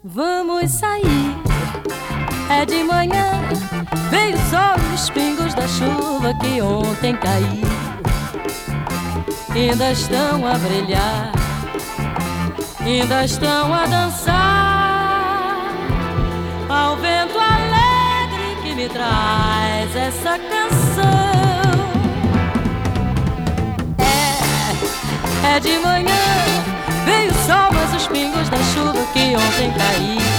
Vamos sair, é de manhã. Veio o sol e os pingos da chuva que ontem caiu ainda estão a brilhar, ainda estão a dançar ao vento alegre que me traz essa canção. É de manhã, veio o sol, mas os pingos da chuva que ontem caiu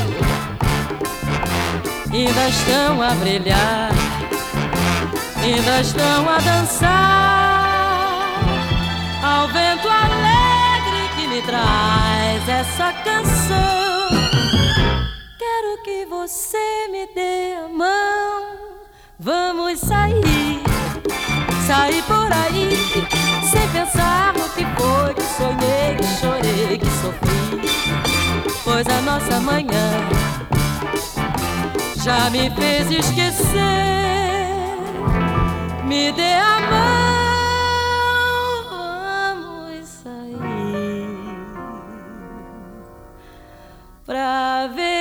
ainda estão a brilhar, ainda estão a dançar ao vento alegre que me traz essa canção. Quero que você me dê a mão, vamos sair, sair por aí, sem pensar no que foi, que sonhei, que chorei, que sofri, pois a nossa manhã já me fez esquecer. Me dê a mão, vamos sair pra ver